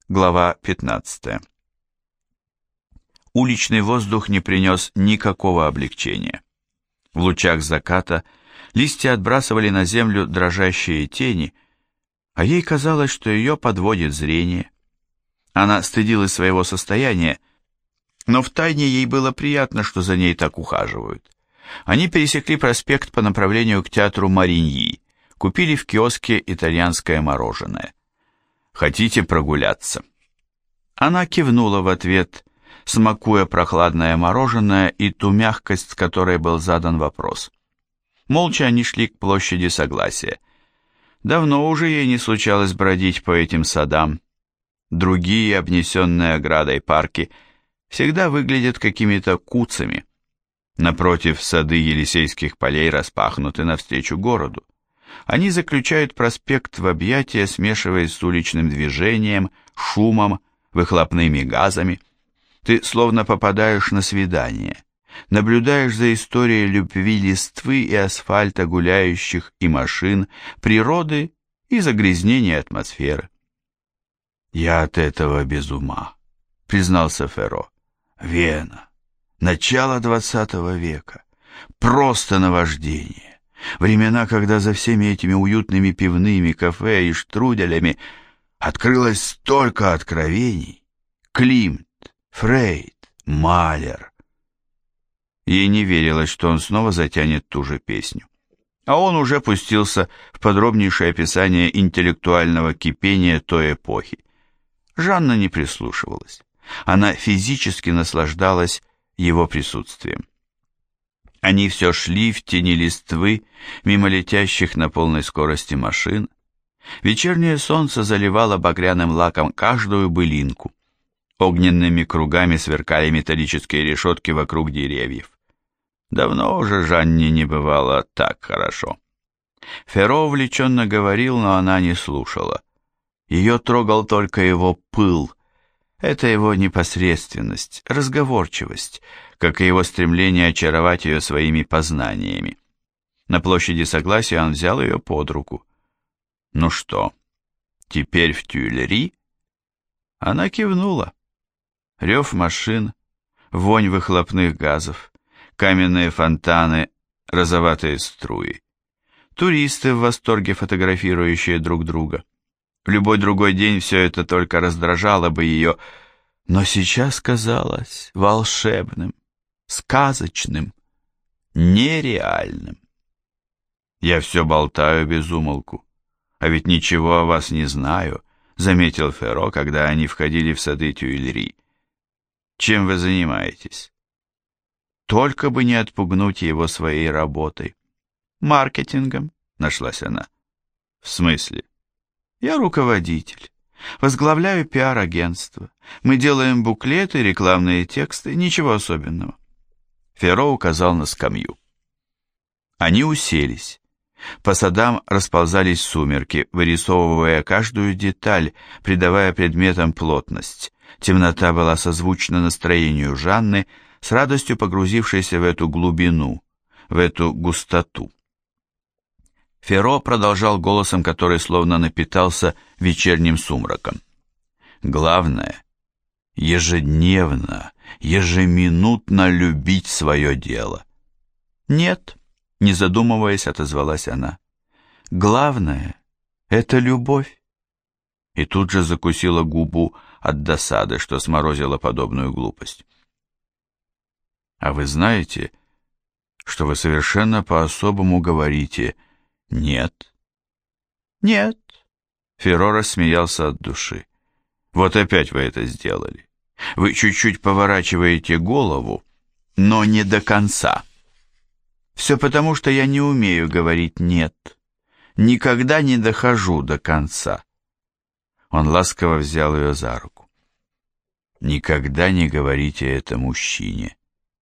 Глава 15. Уличный воздух не принес никакого облегчения. В лучах заката листья отбрасывали на землю дрожащие тени, а ей казалось, что ее подводит зрение. Она стыдилась своего состояния, но втайне ей было приятно, что за ней так ухаживают. Они пересекли проспект по направлению к театру Мариньи, купили в киоске итальянское мороженое. «Хотите прогуляться?» Она кивнула в ответ, смакуя прохладное мороженое и ту мягкость, с которой был задан вопрос. Молча они шли к площади Согласия. Давно уже ей не случалось бродить по этим садам. Другие, обнесенные оградой парки, всегда выглядят какими-то куцами. Напротив, сады Елисейских полей распахнуты навстречу городу. Они заключают проспект в объятия, смешиваясь с уличным движением, шумом, выхлопными газами. Ты словно попадаешь на свидание, наблюдаешь за историей любви листвы и асфальта, гуляющих и машин, природы и загрязнения атмосферы. «Я от этого без ума», — признался Ферро. «Вена. Начало 20 века. Просто наваждение. Времена, когда за всеми этими уютными пивными кафе и штруделями открылось столько откровений. Климт, Фрейд, Малер». Ей не верилось, что он снова затянет ту же песню. А он уже пустился в подробнейшее описание интеллектуального кипения той эпохи. Жанна не прислушивалась. Она физически наслаждалась его присутствием. Они все шли в тени листвы, мимо летящих на полной скорости машин. Вечернее солнце заливало багряным лаком каждую былинку. Огненными кругами сверкали металлические решетки вокруг деревьев. Давно уже Жанне не бывало так хорошо. Ферро увлеченно говорил, но она не слушала. Ее трогал только его пыл. Это его непосредственность, разговорчивость, как и его стремление очаровать ее своими познаниями. На площади Согласия он взял ее под руку. «Ну что, теперь в Тюильри?» Она кивнула. Рев машин, вонь выхлопных газов, каменные фонтаны, розоватые струи. Туристы в восторге, фотографирующие друг друга. В любой другой день все это только раздражало бы ее, но сейчас казалось волшебным, сказочным, нереальным. «Я все болтаю без умолку, а ведь ничего о вас не знаю», заметил Ферро, когда они входили в сады Тюильри. «Чем вы занимаетесь?» Только бы не отпугнуть его своей работой. «Маркетингом», нашлась она. «В смысле?» «Я руководитель. Возглавляю пиар-агентство. Мы делаем буклеты, рекламные тексты, ничего особенного». Ферро указал на скамью. Они уселись. По садам расползались сумерки, вырисовывая каждую деталь, придавая предметам плотность. Темнота была созвучна настроению Жанны, с радостью погрузившейся в эту глубину, в эту густоту. Ферро продолжал голосом, который словно напитался вечерним сумраком. «Главное — ежедневно, ежеминутно любить свое дело». «Нет», — не задумываясь, отозвалась она. «Главное — это любовь». И тут же закусила губу от досады, что сморозила подобную глупость. «А вы знаете, что вы совершенно по-особому говорите «нет»?» «Нет», — Ферро рассмеялся от души. «Вот опять вы это сделали. Вы чуть-чуть поворачиваете голову, но не до конца. Все потому, что я не умею говорить «нет». Никогда не дохожу до конца». Он ласково взял ее за руку. «Никогда не говорите это мужчине».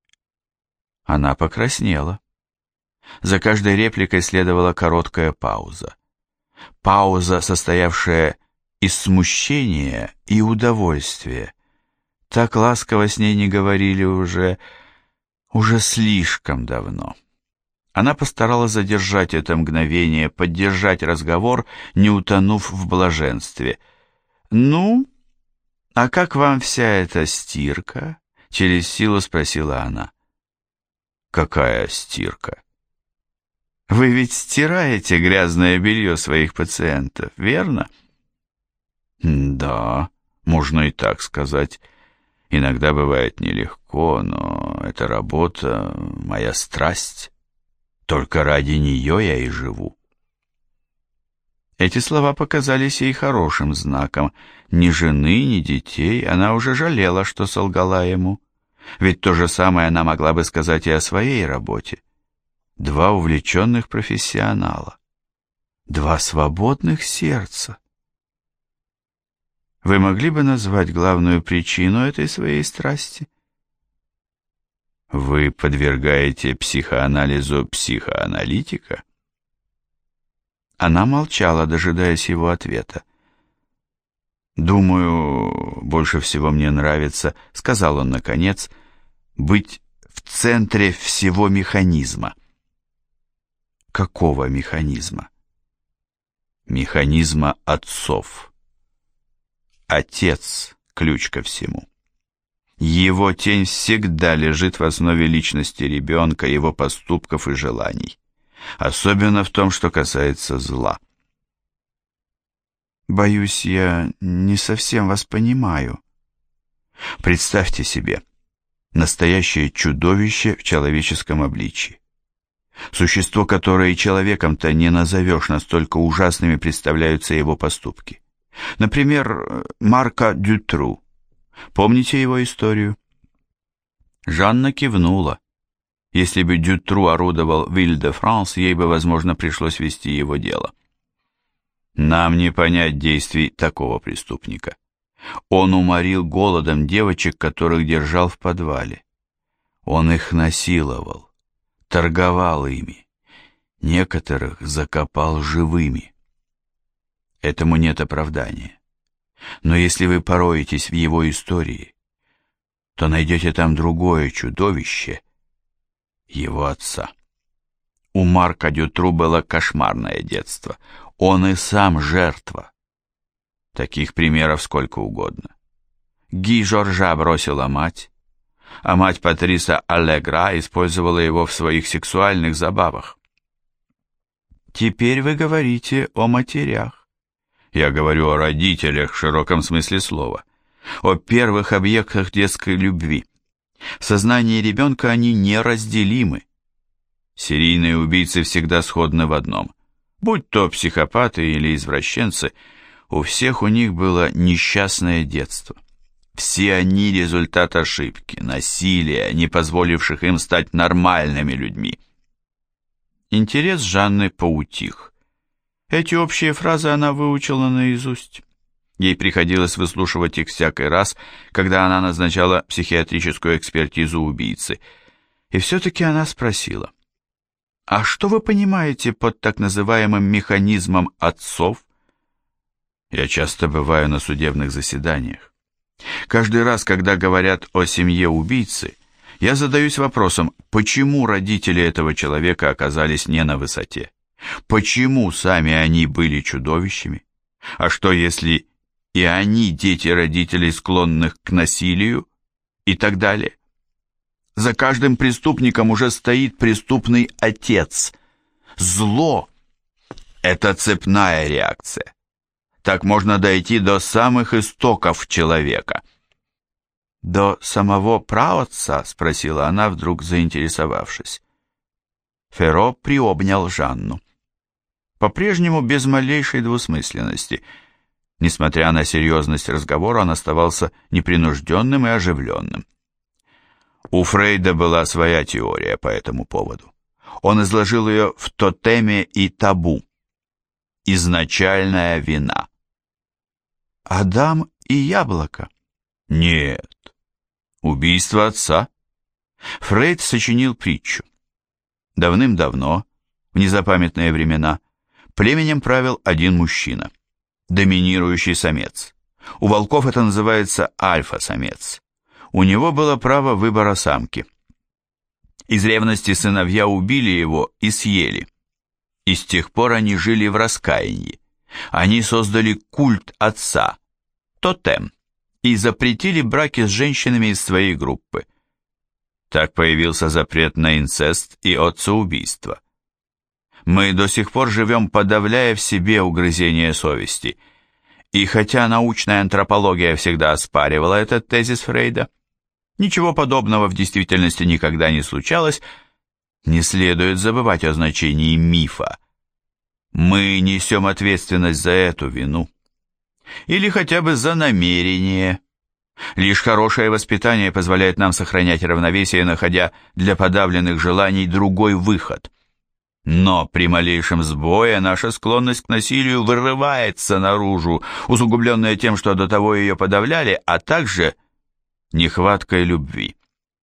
Она покраснела. За каждой репликой следовала короткая пауза. Пауза, состоявшая из смущения и удовольствия. Так ласково с ней не говорили уже слишком давно. Она постаралась задержать это мгновение, поддержать разговор, не утонув в блаженстве. «Ну, «А как вам вся эта стирка?» — через силу спросила она. «Какая стирка?» «Вы ведь стираете грязное белье своих пациентов, верно?» «Да, можно и так сказать. Иногда бывает нелегко, но эта работа — моя страсть. Только ради нее я и живу». Эти слова показались ей хорошим знаком. Ни жены, ни детей она уже жалела, что солгала ему. Ведь то же самое она могла бы сказать и о своей работе. Два увлеченных профессионала. Два свободных сердца. Вы могли бы назвать главную причину этой своей страсти? Вы подвергаете психоанализу психоаналитика? Она молчала, дожидаясь его ответа. «Думаю, больше всего мне нравится, — сказал он наконец, — быть в центре всего механизма». «Какого механизма?» «Механизма отцов. Отец — ключ ко всему. Его тень всегда лежит в основе личности ребенка, его поступков и желаний. Особенно в том, что касается зла». «Боюсь, я не совсем вас понимаю». Представьте себе настоящее чудовище в человеческом обличии. Существо, которое и человеком-то не назовешь, настолько ужасными представляются его поступки. Например, Марка Дютру. Помните его историю? Жанна кивнула. Если бы Дютру орудовал в Иль-де-Франс, ей бы, возможно, пришлось вести его дело. Нам не понять действий такого преступника. Он уморил голодом девочек, которых держал в подвале. Он их насиловал, торговал ими, некоторых закопал живыми. Этому нет оправдания. Но если вы пороетесь в его истории, то найдете там другое чудовище, его отца. У Марка Дютру было кошмарное детство. Он и сам жертва. Таких примеров сколько угодно. Ги Жоржа бросила мать, а мать Патриса Аллегра использовала его в своих сексуальных забавах. Теперь вы говорите о матерях. Я говорю о родителях в широком смысле слова, о первых объектах детской любви. В сознании ребенка они неразделимы. Серийные убийцы всегда сходны в одном. Будь то психопаты или извращенцы, у всех у них было несчастное детство. Все они результат ошибки, насилия, не позволивших им стать нормальными людьми. Интерес Жанны поутих. Эти общие фразы она выучила наизусть. Ей приходилось выслушивать их всякий раз, когда она назначала психиатрическую экспертизу убийцы. И все-таки она спросила: «А что вы понимаете под так называемым механизмом отцов?» Я часто бываю на судебных заседаниях. Каждый раз, когда говорят о семье убийцы, я задаюсь вопросом, почему родители этого человека оказались не на высоте? Почему сами они были чудовищами? А что, если и они дети родителей, склонных к насилию, и так далее? За каждым преступником уже стоит преступный отец. Зло – это цепная реакция. Так можно дойти до самых истоков человека. «До самого праотца?» – спросила она, вдруг заинтересовавшись. Ферро приобнял Жанну. По-прежнему без малейшей двусмысленности. Несмотря на серьезность разговора, он оставался непринужденным и оживленным. У Фрейда была своя теория по этому поводу. Он изложил ее в «Тотеме и табу». Изначальная вина. Адам и яблоко? Нет. Убийство отца. Фрейд сочинил притчу. Давным-давно, в незапамятные времена, племенем правил один мужчина, доминирующий самец. У волков это называется альфа-самец. У него было право выбора самки. Из ревности сыновья убили его и съели. И с тех пор они жили в раскаянии. Они создали культ отца, тотем, и запретили браки с женщинами из своей группы. Так появился запрет на инцест и отцеубийство. Мы до сих пор живем, подавляя в себе угрызение совести. И хотя научная антропология всегда оспаривала этот тезис Фрейда, ничего подобного в действительности никогда не случалось, не следует забывать о значении мифа. Мы несем ответственность за эту вину. Или хотя бы за намерение. Лишь хорошее воспитание позволяет нам сохранять равновесие, находя для подавленных желаний другой выход. Но при малейшем сбое наша склонность к насилию вырывается наружу, усугубленная тем, что до того ее подавляли, а также нехваткой любви.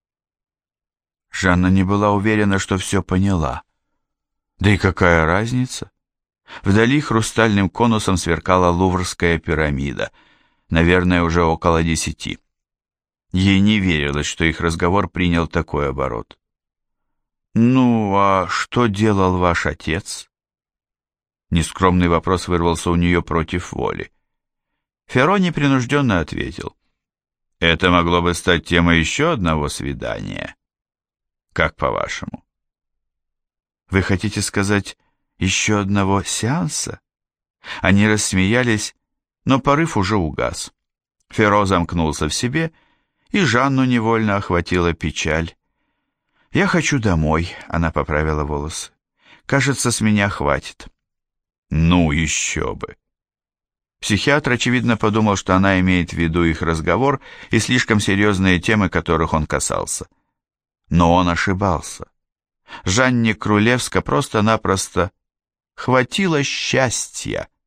Жанна не была уверена, что все поняла. Да и какая разница? Вдали хрустальным конусом сверкала Луврская пирамида, наверное, уже около 10. Ей не верилось, что их разговор принял такой оборот. «Ну, а что делал ваш отец?» Нескромный вопрос вырвался у нее против воли. Ферро непринужденно ответил. «Это могло бы стать темой еще одного свидания. Как по-вашему?» «Вы хотите сказать, еще одного сеанса?» Они рассмеялись, но порыв уже угас. Ферро замкнулся в себе, и Жанну невольно охватила печаль. «Я хочу домой», — она поправила волосы. «Кажется, с меня хватит». «Ну, еще бы». Психиатр, очевидно, подумал, что она имеет в виду их разговор и слишком серьезные темы, которых он касался. Но он ошибался. Жанне Крулевско просто-напросто хватило счастья.